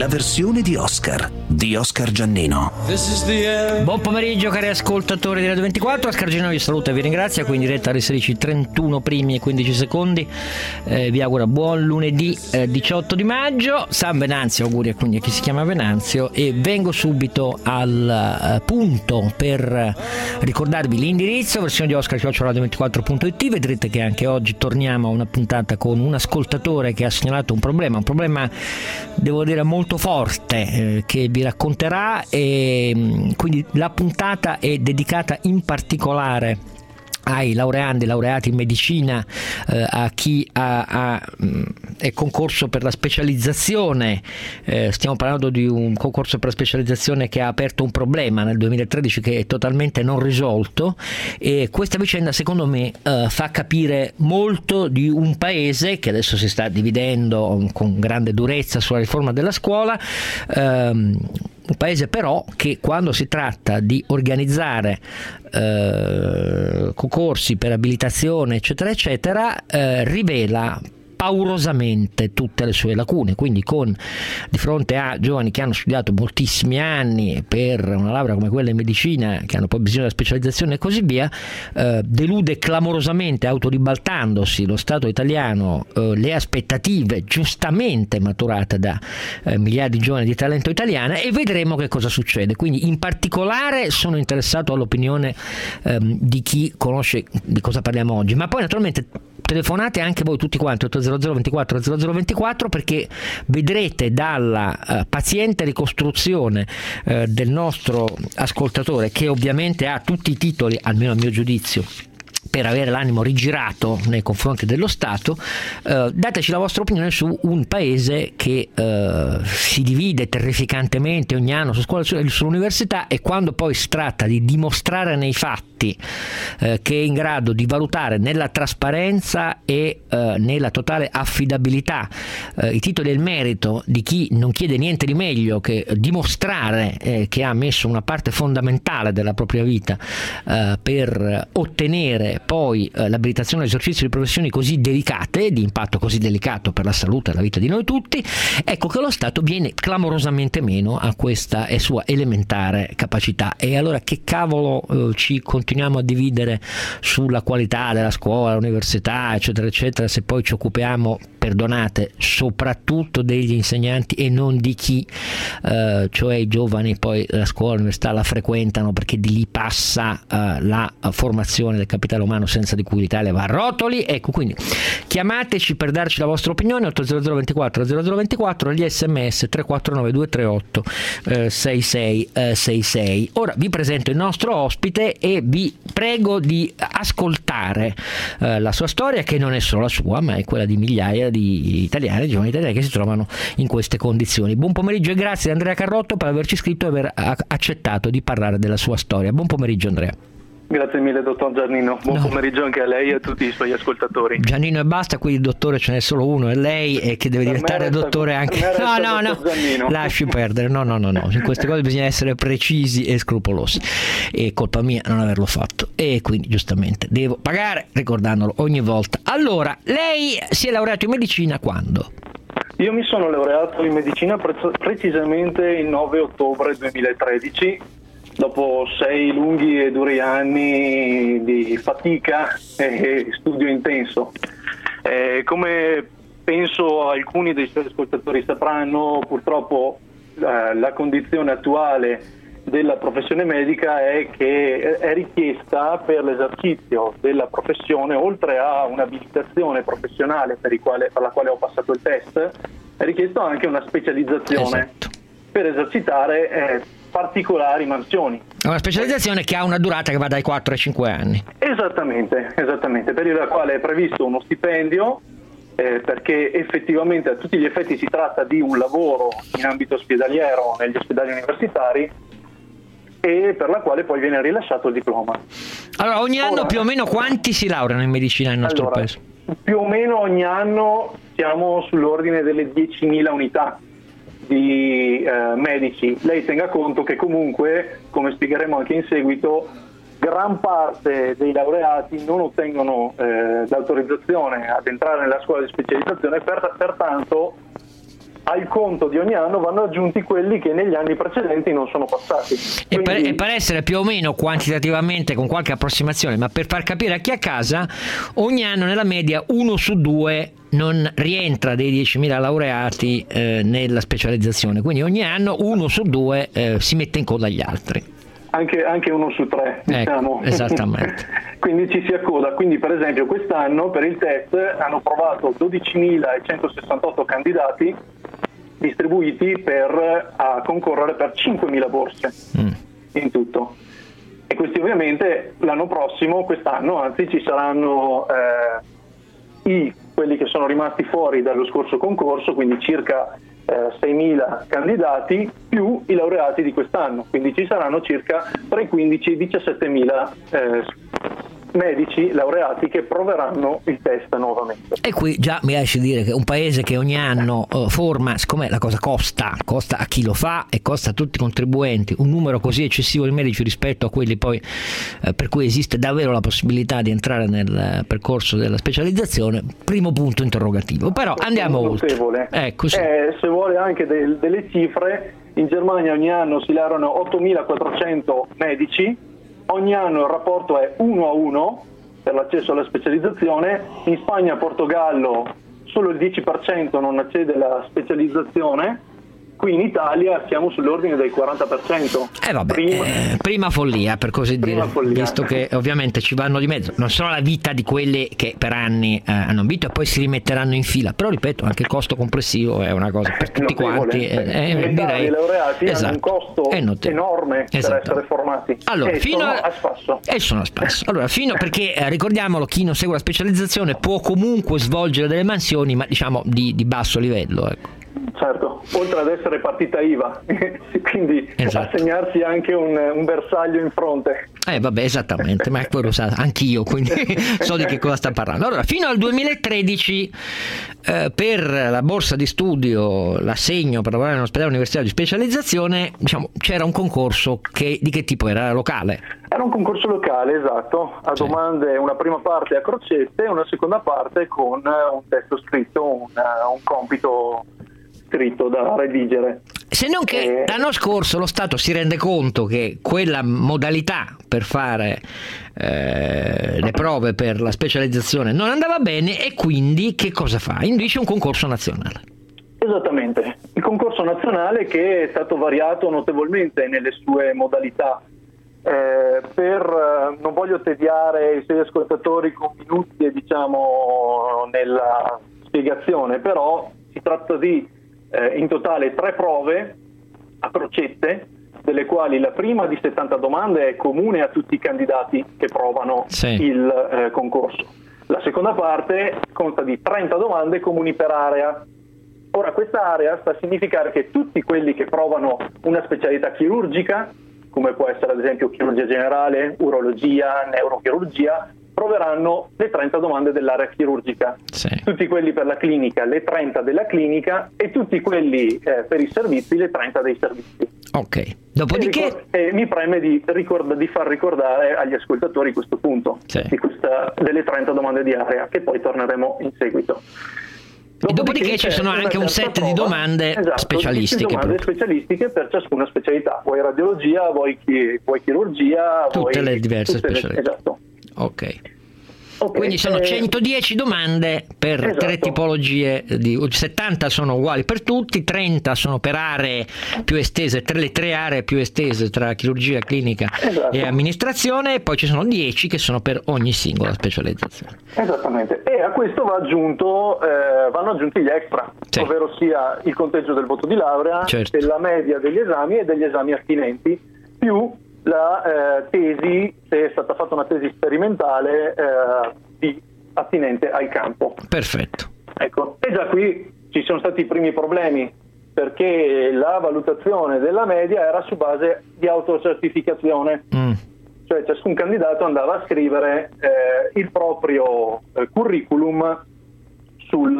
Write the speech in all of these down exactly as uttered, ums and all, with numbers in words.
la versione di Oscar, di Oscar Giannino. Buon pomeriggio cari ascoltatori di Radio ventiquattro, Oscar Giannino vi saluta e vi ringrazia, qui in diretta alle sedici e trentuno primi e quindici secondi, eh, vi auguro buon lunedì eh, diciotto di maggio, San Venanzio, auguri a quindi a chi si chiama Venanzio, e vengo subito al uh, punto per ricordarvi l'indirizzo, versione di Oscar chiocciola radio ventiquattro punto it. Vedrete che anche oggi torniamo a una puntata con un ascoltatore che ha segnalato un problema, un problema devo dire molto forte, eh, che vi racconterà, e quindi la puntata è dedicata in particolare ai laureandi, laureati in medicina, eh, a chi ha, ha, è concorso per la specializzazione. Eh, stiamo parlando di un concorso per la specializzazione che ha aperto un problema nel duemilatredici che è totalmente non risolto, e questa vicenda secondo me eh, fa capire molto di un paese che adesso si sta dividendo con grande durezza sulla riforma della scuola, ehm, un paese però che quando si tratta di organizzare eh, concorsi per abilitazione eccetera eccetera eh, rivela paurosamente tutte le sue lacune, quindi con di fronte a giovani che hanno studiato moltissimi anni per una laurea come quella in medicina, che hanno poi bisogno della specializzazione e così via, eh, delude clamorosamente, autoribaltandosi lo Stato italiano eh, le aspettative giustamente maturate da eh, migliaia di giovani di talento italiana, e vedremo che cosa succede. Quindi in particolare sono interessato all'opinione ehm, di chi conosce di cosa parliamo oggi, ma poi naturalmente telefonate anche voi tutti quanti otto zero zero ventiquattro zero zero ventiquattro, perché vedrete dalla uh, paziente ricostruzione uh, del nostro ascoltatore, che ovviamente ha tutti i titoli, almeno a mio giudizio, per avere l'animo rigirato nei confronti dello Stato, eh, dateci la vostra opinione su un paese che eh, si divide terrificantemente ogni anno su scuola e sull'università, e quando poi si tratta di dimostrare nei fatti eh, che è in grado di valutare nella trasparenza e eh, nella totale affidabilità eh, i titoli e il merito di chi non chiede niente di meglio che dimostrare eh, che ha messo una parte fondamentale della propria vita eh, per ottenere poi eh, l'abilitazione all'esercizio di professioni così delicate, di impatto così delicato per la salute e la vita di noi tutti, ecco che lo Stato viene clamorosamente meno a questa e sua elementare capacità. E allora che cavolo eh, ci continuiamo a dividere sulla qualità della scuola, l'università eccetera eccetera, se poi ci occupiamo, perdonate, soprattutto degli insegnanti e non di chi, eh, cioè i giovani poi la scuola, l'università la frequentano perché di lì passa eh, la formazione del capitale umano senza di cui l'Italia va a rotoli. Ecco, quindi chiamateci per darci la vostra opinione otto zero zero ventiquattro zero zero ventiquattro, gli sms tre quattro nove due tre otto sei sei sei sei. Ora vi presento il nostro ospite e vi prego di ascoltare eh, la sua storia, che non è solo la sua ma è quella di migliaia di italiani, giovani italiani che si trovano in queste condizioni. Buon pomeriggio e grazie ad Andrea Carrotto per averci scritto e aver accettato di parlare della sua storia. Buon pomeriggio Andrea. Grazie mille dottor Giannino, buon no. pomeriggio anche a lei e a tutti i suoi ascoltatori. Giannino e basta, qui il dottore ce n'è solo uno, è lei, e che deve per diventare resta, dottore anche. No, no, no, Giannino. Lasci perdere, no, no, no, no, in queste cose bisogna essere precisi e scrupolosi. È colpa mia non averlo fatto, e quindi giustamente devo pagare ricordandolo ogni volta. Allora, lei si è laureato in medicina quando? Io mi sono laureato in medicina pre- precisamente il nove ottobre duemilatredici, dopo sei lunghi e duri anni di fatica e studio intenso. Eh, come penso alcuni dei suoi ascoltatori sapranno, purtroppo eh, la condizione attuale della professione medica è che è richiesta per l'esercizio della professione, oltre a un'abilitazione professionale per, il quale, per la quale ho passato il test, è richiesto anche una specializzazione, esatto, per esercitare eh, particolari mansioni. Una specializzazione che ha una durata che va dai quattro ai cinque anni. Esattamente, esattamente, per il quale è previsto uno stipendio, eh, perché effettivamente a tutti gli effetti si tratta di un lavoro in ambito ospedaliero negli ospedali universitari, e per la quale poi viene rilasciato il diploma. Allora, ogni anno Ora, più o meno quanti si laureano in medicina nel nostro allora, paese? Più o meno ogni anno siamo sull'ordine delle diecimila unità di eh, medici. Lei tenga conto che comunque, come spiegheremo anche in seguito, gran parte dei laureati non ottengono eh, l'autorizzazione ad entrare nella scuola di specializzazione, per, pertanto al conto di ogni anno vanno aggiunti quelli che negli anni precedenti non sono passati. E, Quindi... per, e per essere più o meno quantitativamente, con qualche approssimazione, ma per far capire a chi è a casa, ogni anno nella media uno su due non rientra dei diecimila laureati eh, nella specializzazione, quindi ogni anno uno su due eh, si mette in coda agli altri. Anche, anche uno su tre, diciamo. Ecco, esattamente. Quindi ci si accoda. Quindi per esempio quest'anno per il test hanno provato dodicimilacentosessantotto candidati distribuiti per a concorrere per cinquemila borse mm. in tutto. E questi ovviamente l'anno prossimo, quest'anno anzi, ci saranno eh, i quelli che sono rimasti fuori dallo scorso concorso, quindi circa eh, seimila candidati più i laureati di quest'anno, quindi ci saranno circa tra i quindici e i diciassettemila eh, medici laureati che proveranno il test nuovamente. E qui già mi lasci dire che un paese che ogni anno uh, forma, siccome la cosa costa, costa a chi lo fa e costa a tutti i contribuenti, un numero così eccessivo di medici rispetto a quelli poi uh, per cui esiste davvero la possibilità di entrare nel uh, percorso della specializzazione, primo punto interrogativo. Però andiamo oltre. Ecco, sì. eh, se vuole anche del, delle cifre, in Germania ogni anno si laureano ottomilaquattrocento medici. Ogni anno il rapporto è uno a uno per l'accesso alla specializzazione. In Spagna e Portogallo solo il dieci per cento non accede alla specializzazione. Qui in Italia siamo sull'ordine del quaranta per cento. Eh vabbè, prima, eh, prima follia per così prima dire, follia. Visto che ovviamente ci vanno di mezzo non solo la vita di quelli che per anni eh, hanno vinto e poi si rimetteranno in fila, però ripeto anche il costo complessivo è una cosa per tutti quanti. Eh, eh, direi, i laureati esatto, hanno un costo enorme esatto. per essere formati. Allora, e fino sono a, a spasso. E sono a spasso. Allora, fino perché eh, ricordiamolo, chi non segue la specializzazione può comunque svolgere delle mansioni, ma diciamo di, di basso livello, ecco. Certo, oltre ad essere partita I V A, quindi esatto. assegnarsi anche un, un bersaglio in fronte. Eh vabbè, esattamente, ma quello sa anch'io, quindi so di che cosa sta parlando. Allora, fino al duemilatredici eh, per la borsa di studio, l'assegno per lavorare in ospedale universitario di specializzazione, diciamo, c'era un concorso che di che tipo era? Era locale? Era un concorso locale, esatto, a sì. domande, una prima parte a crocette e una seconda parte con un testo scritto, un, un compito scritto da redigere. Se non che l'anno scorso lo Stato si rende conto che quella modalità per fare eh, le prove per la specializzazione non andava bene e quindi che cosa fa? Induce un concorso nazionale. Esattamente, il concorso nazionale che è stato variato notevolmente nelle sue modalità. Eh, per non voglio tediare i suoi ascoltatori con minuti diciamo nella spiegazione, però si tratta di Eh, in totale tre prove a crocette, delle quali la prima di settanta domande è comune a tutti i candidati che provano sì. il eh, concorso. La seconda parte consta di trenta domande comuni per area. Ora, questa area sta a significare che tutti quelli che provano una specialità chirurgica, come può essere ad esempio chirurgia generale, urologia, neurochirurgia, proveranno le trenta domande dell'area chirurgica, sì. tutti quelli per la clinica le trenta della clinica e tutti quelli eh, per i servizi le trenta dei servizi. Ok, dopodiché e, ricor- e mi preme di, ricord- di far ricordare agli ascoltatori questo punto sì. di questa, delle trenta domande di area che poi torneremo in seguito. Dopodiché, e dopodiché ci sono anche un set prova, di domande esatto, specialistiche. Domande specialistiche per ciascuna specialità, vuoi radiologia, vuoi, chi- vuoi chirurgia, tutte vuoi, le diverse tutte specialità. Le, esatto. Ok. Okay, quindi sono eh, centodieci domande per esatto. tre tipologie di, settanta sono uguali per tutti, trenta sono per aree più estese, tre, le tre aree più estese tra chirurgia, clinica esatto. e amministrazione, e poi ci sono dieci che sono per ogni singola specializzazione. Esattamente, e a questo va aggiunto, eh, vanno aggiunti gli extra, sì. ovvero sia il conteggio del voto di laurea, certo. della media degli esami e degli esami attinenti, più la eh, tesi, se è stata fatta una tesi sperimentale eh, di, attinente al campo. Perfetto. Ecco, e già qui ci sono stati i primi problemi, perché la valutazione della media era su base di autocertificazione, mm. cioè ciascun candidato andava a scrivere eh, il proprio eh, curriculum sul,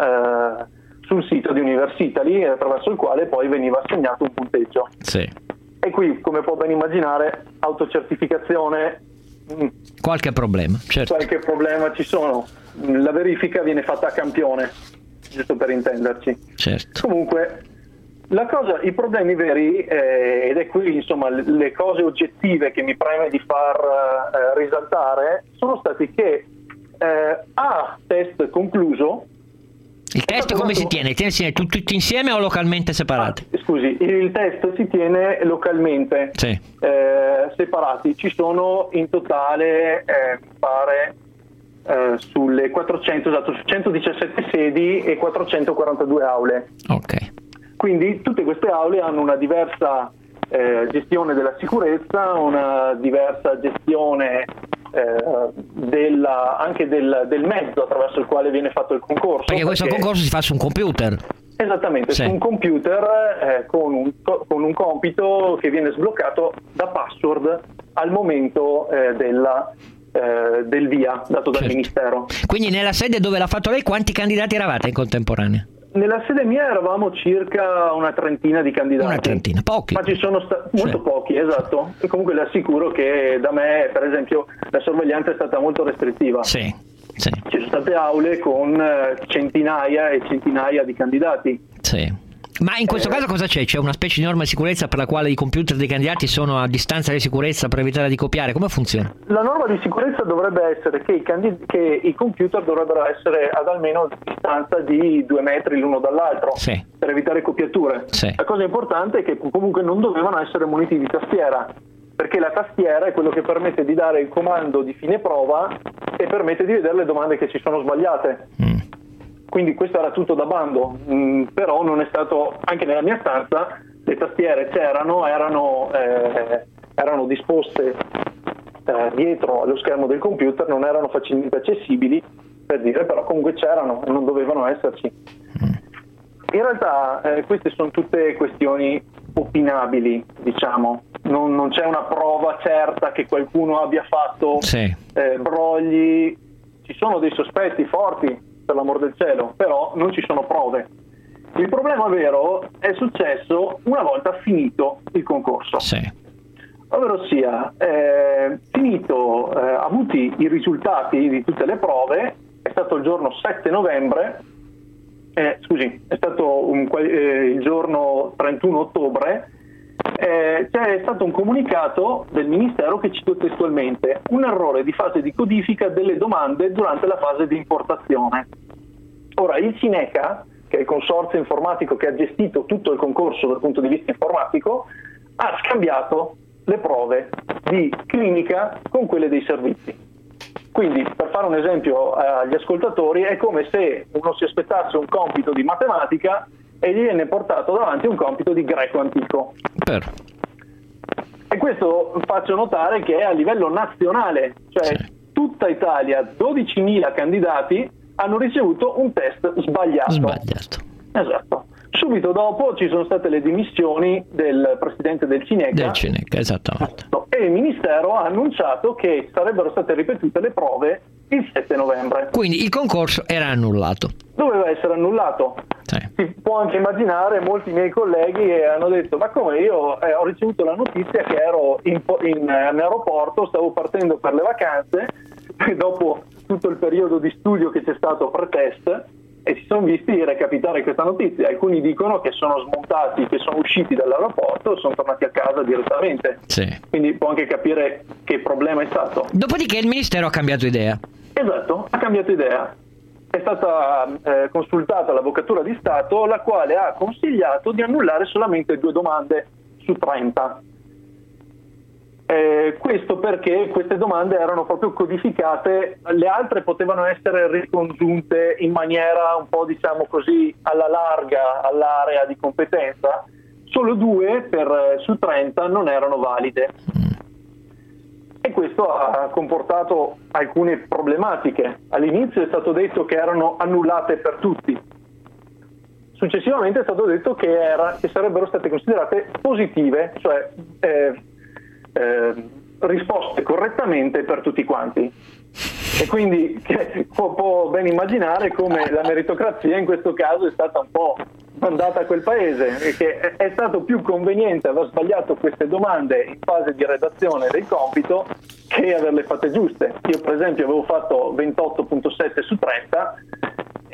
eh, sul sito di Universitaly, attraverso il quale poi veniva assegnato un punteggio. Sì. E qui, come può ben immaginare, autocertificazione, mh, qualche problema, certo. Qualche problema ci sono. La verifica viene fatta a campione, giusto per intenderci. Certo. Comunque, la cosa, i problemi veri, eh, ed è qui insomma le, le cose oggettive che mi preme di far eh, risaltare, sono stati che eh, a test concluso. Il test come si tiene? Il test si tiene tutti insieme o localmente separati? Ah, scusi, il test si tiene localmente, sì. eh, separati. Ci sono in totale, eh, mi pare, eh, sulle quattrocento, esatto, su centodiciassette sedi e quattrocentoquarantadue aule. Ok. Quindi tutte queste aule hanno una diversa eh, gestione della sicurezza, una diversa gestione eh, della, anche del, del mezzo attraverso il quale viene fatto il concorso. Perché questo perché... concorso si fa su un computer. Esattamente, sì. su un computer eh, con, un, con un compito che viene sbloccato da password al momento eh, della, eh, del via dato dal certo. Ministero. Quindi nella sede dove l'ha fatto lei quanti candidati eravate in contemporanea? Nella sede mia eravamo circa una trentina di candidati. Una trentina, pochi. Ma ci sono stati molto sì. pochi, esatto. E comunque le assicuro che da me, per esempio, la sorveglianza è stata molto restrittiva. Sì, sì. Ci sono state aule con centinaia e centinaia di candidati. Sì. Ma in questo eh, caso cosa c'è? C'è una specie di norma di sicurezza per la quale i computer dei candidati sono a distanza di sicurezza per evitare di copiare? Come funziona? La norma di sicurezza dovrebbe essere che i, candid- che i computer dovrebbero essere ad almeno distanza di due metri l'uno dall'altro, sì. per evitare copiature. Sì. La cosa importante è che comunque non dovevano essere muniti di tastiera, perché la tastiera è quello che permette di dare il comando di fine prova e permette di vedere le domande che ci sono sbagliate. Mm. Quindi questo era tutto da bando, mm, però non è stato, anche nella mia stanza le tastiere c'erano, erano, eh, erano disposte eh, dietro allo schermo del computer, non erano facilmente accessibili, per dire, però comunque c'erano e non dovevano esserci. In realtà eh, queste sono tutte questioni opinabili, diciamo, non, non c'è una prova certa che qualcuno abbia fatto sì. eh, brogli, ci sono dei sospetti forti, per l'amor del cielo, però non ci sono prove. Il problema vero è successo una volta finito il concorso. Sì. Ovvero sia, eh, finito, eh, avuti i risultati di tutte le prove, è stato il giorno sette novembre, eh, scusi, è stato un, eh, il giorno trentuno ottobre, eh, c'è stato un comunicato del Ministero che cito testualmente: un errore di fase di codifica delle domande durante la fase di importazione. Ora, il Cineca, che è il consorzio informatico che ha gestito tutto il concorso dal punto di vista informatico, ha scambiato le prove di clinica con quelle dei servizi. Quindi, per fare un esempio agli ascoltatori, è come se uno si aspettasse un compito di matematica e gli viene portato davanti un compito di greco antico. Per. E questo faccio notare che è a livello nazionale, cioè sì. tutta Italia, dodicimila candidati hanno ricevuto un test sbagliato. Sbagliato. Esatto. Subito dopo ci sono state le dimissioni del presidente del Cineca. Del Cineca, esattamente. E il Ministero ha annunciato che sarebbero state ripetute le prove il sette novembre. Quindi il concorso era annullato. Doveva essere annullato. Sì. Si può anche immaginare, molti miei colleghi hanno detto: ma come, io eh, ho ricevuto la notizia che ero in, in, in aeroporto, stavo partendo per le vacanze, e dopo tutto il periodo di studio che c'è stato pre-test, e si sono visti recapitare questa notizia. Alcuni dicono che sono smontati, che sono usciti dall'aeroporto e sono tornati a casa direttamente. Sì. Quindi può anche capire che problema è stato. Dopodiché il Ministero ha cambiato idea. Esatto, ha cambiato idea. È stata eh, consultata l'Avvocatura di Stato, la quale ha consigliato di annullare solamente due domande su trenta. Eh, questo perché queste domande erano proprio codificate, le altre potevano essere ricongiunte in maniera un po', diciamo così, alla larga all'area di competenza. Solo due per, su trenta non erano valide. E questo ha comportato alcune problematiche. All'inizio è stato detto che erano annullate per tutti. Successivamente è stato detto che, era, che sarebbero state considerate positive, cioè eh, eh, risposte correttamente per tutti quanti. E quindi che, può, può ben immaginare come la meritocrazia in questo caso è stata un po' mandata a quel paese, e che è stato più conveniente aver sbagliato queste domande in fase di redazione del compito che averle fatte giuste. Io per esempio avevo fatto ventotto virgola sette su trenta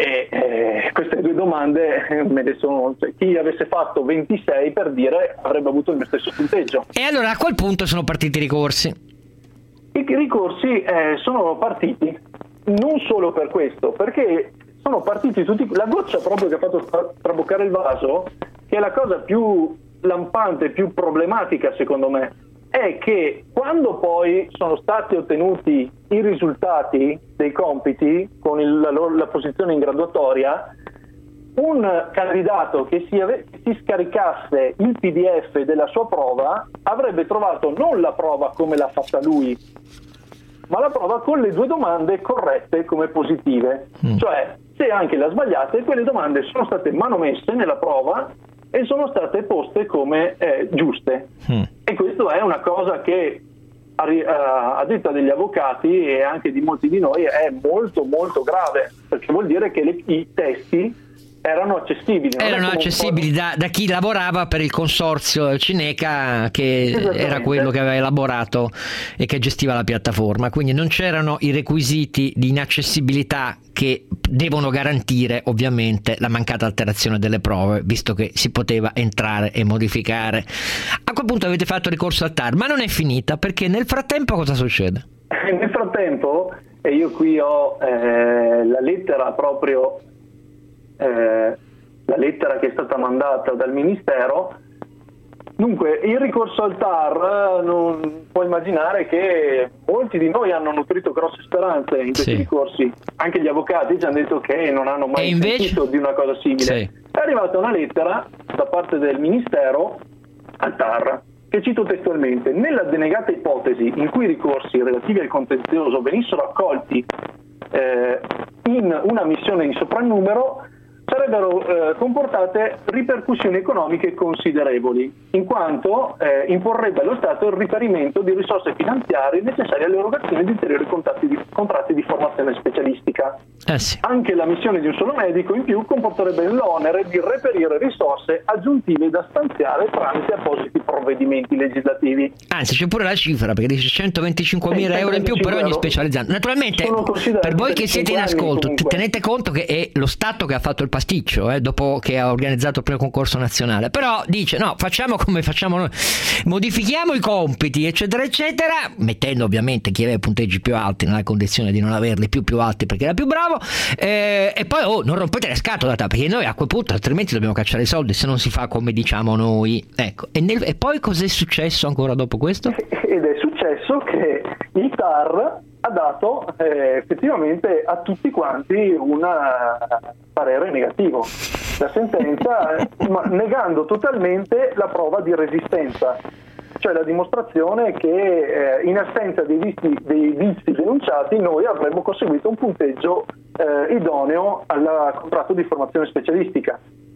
e eh, queste due domande eh, me ne sono, cioè, chi avesse fatto ventisei, per dire, avrebbe avuto il mio stesso punteggio. E allora a quel punto sono partiti i ricorsi. I ricorsi eh, sono partiti non solo per questo, perché sono partiti tutti, la goccia proprio che ha fatto traboccare il vaso, che è la cosa più lampante, più problematica secondo me, è che quando poi sono stati ottenuti i risultati dei compiti con il, la, la posizione in graduatoria, un candidato che si, ave, si scaricasse il P D F della sua prova avrebbe trovato non la prova come l'ha fatta lui, ma la prova con le due domande corrette come positive. Mm. Cioè, se anche le ha sbagliate, quelle domande sono state manomesse nella prova e sono state poste come eh, giuste. Mm. E questo è una cosa che a, a detta degli avvocati e anche di molti di noi è molto molto grave, perché vuol dire che le, i testi erano accessibili. Erano accessibili da, da chi lavorava per il consorzio Cineca, che era quello che aveva elaborato e che gestiva la piattaforma, quindi non c'erano i requisiti di inaccessibilità che devono garantire ovviamente la mancata alterazione delle prove, visto che si poteva entrare e modificare. A quel punto avete fatto ricorso al T A R, ma non è finita, perché nel frattempo cosa succede? Nel frattempo, e io qui ho eh, la lettera proprio Eh, la lettera che è stata mandata dal Ministero. Dunque, il ricorso al T A R, non può immaginare che molti di noi hanno nutrito grosse speranze in questi sì. ricorsi. Anche gli avvocati ci hanno detto che non hanno mai invece... sentito di una cosa simile. Sì. È arrivata una lettera da parte del Ministero al T A R, che cito testualmente: nella denegata ipotesi in cui i ricorsi relativi al contenzioso venissero accolti eh, in una missione in soprannumero, sarebbero eh, comportate ripercussioni economiche considerevoli, in quanto eh, imporrebbe allo Stato il riferimento di risorse finanziarie necessarie all'erogazione di ulteriori contratti di, contratti di formazione specialistica. Eh sì. Anche la missione di un solo medico in più comporterebbe l'onere di reperire risorse aggiuntive da stanziare tramite appositi provvedimenti legislativi. Anzi, c'è pure la cifra, perché dice centoventicinquemila euro in più per ogni specializzante. Naturalmente, per voi che siete in ascolto, comunque, tenete conto che è lo Stato che ha fatto il pasticcio eh, dopo che ha organizzato il primo concorso nazionale, però dice no, facciamo come facciamo noi, modifichiamo i compiti eccetera eccetera, mettendo ovviamente chi aveva punteggi più alti nella condizione di non averli più più alti perché era più bravo, eh, e poi oh, non rompete le scatole, perché noi a quel punto altrimenti dobbiamo cacciare i soldi se non si fa come diciamo noi, ecco. E, nel, e poi cos'è successo ancora dopo questo? Ed è successo che il T A R ha dato eh, effettivamente a tutti quanti un parere negativo, la sentenza, ma negando totalmente la prova di resistenza, cioè la dimostrazione che eh, in assenza dei vizi, dei vizi denunciati noi avremmo conseguito un punteggio eh, idoneo al contratto di formazione specialistica.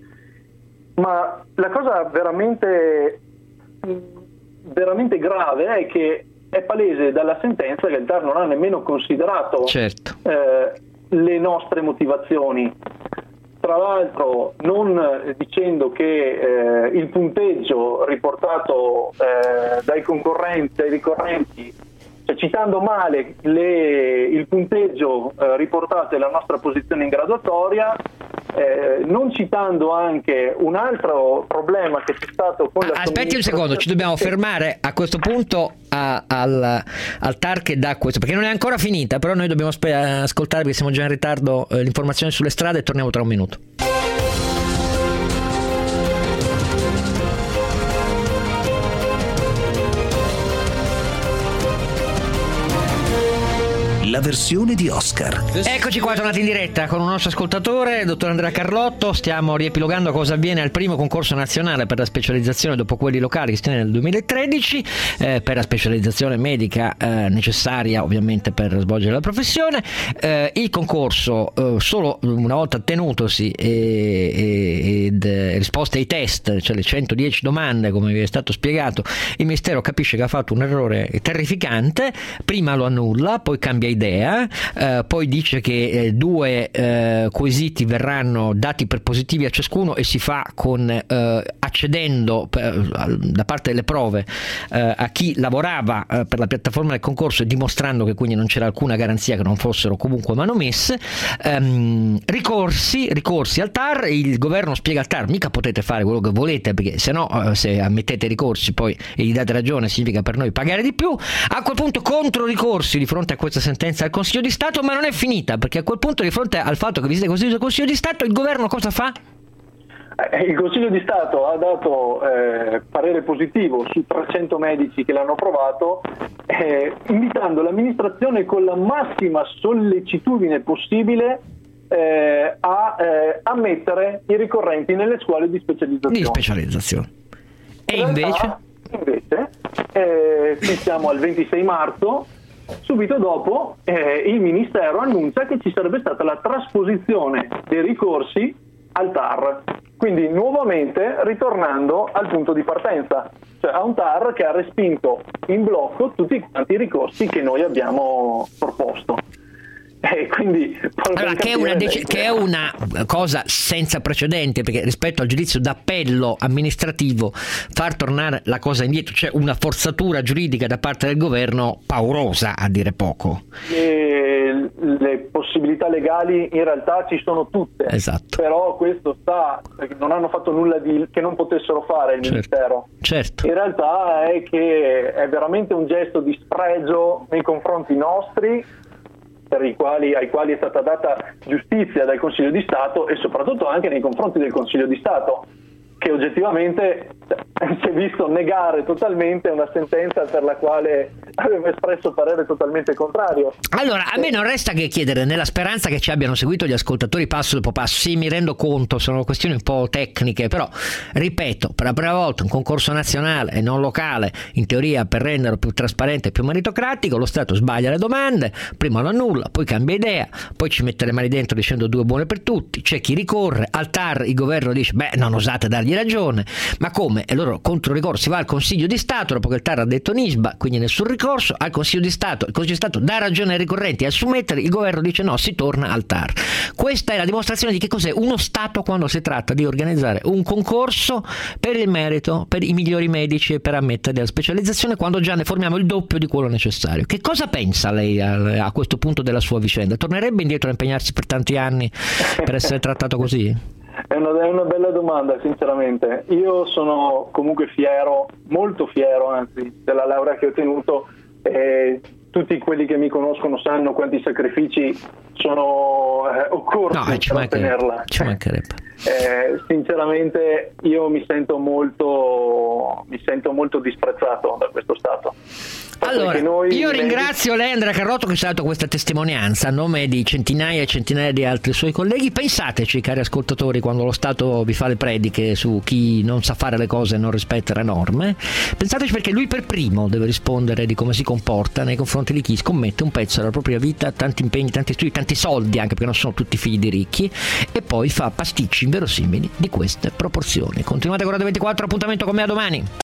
Ma la cosa veramente veramente grave è che è palese dalla sentenza che il T A R non ha nemmeno considerato certo. eh, le nostre motivazioni, tra l'altro non dicendo che eh, il punteggio riportato eh, dai concorrenti, dai ricorrenti, cioè citando male le, il punteggio eh, riportato e la nostra posizione in graduatoria, eh, non citando anche un altro problema che c'è stato con la aspetti un secondo, ci dobbiamo fermare a questo punto a, al, al T A R che dà questo, perché non è ancora finita, però noi dobbiamo aspe- ascoltare perché siamo già in ritardo, eh, l'informazione sulle strade, e torniamo tra un minuto. La versione di Oscar. Eccoci qua, tornati in diretta con un nostro ascoltatore, il dottor Andrea Carlotto. Stiamo riepilogando cosa avviene al primo concorso nazionale per la specializzazione dopo quelli locali che si tiene nel duemilatredici, eh, per la specializzazione medica eh, necessaria ovviamente per svolgere la professione. Eh, il concorso eh, solo una volta tenutosi e, ed eh, risposte ai test, cioè le centodieci domande come vi è stato spiegato, il Ministero capisce che ha fatto un errore terrificante, prima lo annulla, poi cambia idea idea, eh, poi dice che eh, due eh, quesiti verranno dati per positivi a ciascuno e si fa con eh, accedendo per, da parte delle prove eh, a chi lavorava eh, per la piattaforma del concorso e dimostrando che quindi non c'era alcuna garanzia che non fossero comunque manomesse. ehm, ricorsi, ricorsi al T A R, il governo spiega al T A R: mica potete fare quello che volete, perché se no eh, se ammettete ricorsi poi e gli date ragione significa per noi pagare di più. A quel punto contro ricorsi di fronte a questa sentenza al Consiglio di Stato, ma non è finita, perché a quel punto di fronte al fatto che visita il Consiglio di Stato il governo cosa fa? Il Consiglio di Stato ha dato eh, parere positivo su trecento medici che l'hanno approvato, eh, invitando l'amministrazione con la massima sollecitudine possibile eh, a eh, ammettere i ricorrenti nelle scuole di specializzazione. Di specializzazione. E in invece? Realtà, invece eh, siamo al ventisei marzo. Subito dopo eh, il Ministero annuncia che ci sarebbe stata la trasposizione dei ricorsi al T A R, quindi nuovamente ritornando al punto di partenza, cioè a un T A R che ha respinto in blocco tutti quanti i ricorsi che noi abbiamo proposto. E quindi allora, che, è una dec- che è una cosa senza precedenti, perché rispetto al giudizio d'appello amministrativo far tornare la cosa indietro, cioè una forzatura giuridica da parte del governo paurosa, a dire poco. E le possibilità legali in realtà ci sono tutte, esatto. Però questo sta, perché non hanno fatto nulla di, che non potessero fare il certo. Ministero. Certo. In realtà è che è veramente un gesto di spregio nei confronti nostri, per i quali, ai quali è stata data giustizia dal Consiglio di Stato, e soprattutto anche nei confronti del Consiglio di Stato, che oggettivamente si è visto negare totalmente una sentenza per la quale aveva espresso parere totalmente contrario. Allora, a me non resta che chiedere, nella speranza che ci abbiano seguito gli ascoltatori passo dopo passo. Sì, mi rendo conto, sono questioni un po' tecniche, però ripeto, per la prima volta un concorso nazionale e non locale, in teoria per renderlo più trasparente e più meritocratico, lo Stato sbaglia le domande, prima lo annulla, poi cambia idea, poi ci mette le mani dentro dicendo due buone per tutti, c'è chi ricorre, al T A R il governo dice beh, non osate dargli ragione, ma come? E loro contro ricorso si va al Consiglio di Stato dopo che il T A R ha detto Nisba, quindi nessun ricorso al Consiglio di Stato, il Consiglio di Stato dà ragione ai ricorrenti e al submettere il governo dice no, si torna al T A R. Questa è la dimostrazione di che cos'è uno Stato quando si tratta di organizzare un concorso per il merito, per i migliori medici e per ammettere la specializzazione, quando già ne formiamo il doppio di quello necessario. Che cosa pensa lei a, a questo punto della sua vicenda? Tornerebbe indietro a impegnarsi per tanti anni per essere trattato così? È una, è una bella domanda, sinceramente. Io sono comunque fiero, molto fiero anzi, della laurea che ho ottenuto, e tutti quelli che mi conoscono sanno quanti sacrifici sono eh, occorsi no, per ottenerla. Ci mancherebbe. Eh, sinceramente io mi sento molto mi sento molto disprezzato da questo Stato. Allora, noi io medici... ringrazio lei, Andrea Carrotto, che ci ha dato questa testimonianza a nome di centinaia e centinaia di altri suoi colleghi. Pensateci, cari ascoltatori, quando lo Stato vi fa le prediche su chi non sa fare le cose e non rispetta le norme, pensateci, perché lui per primo deve rispondere di come si comporta nei confronti di chi scommette un pezzo della propria vita, tanti impegni, tanti studi, tanti soldi, anche perché non sono tutti figli di ricchi, e poi fa pasticci inverosimili di queste proporzioni. Continuate con Radio ventiquattro, appuntamento con me a domani.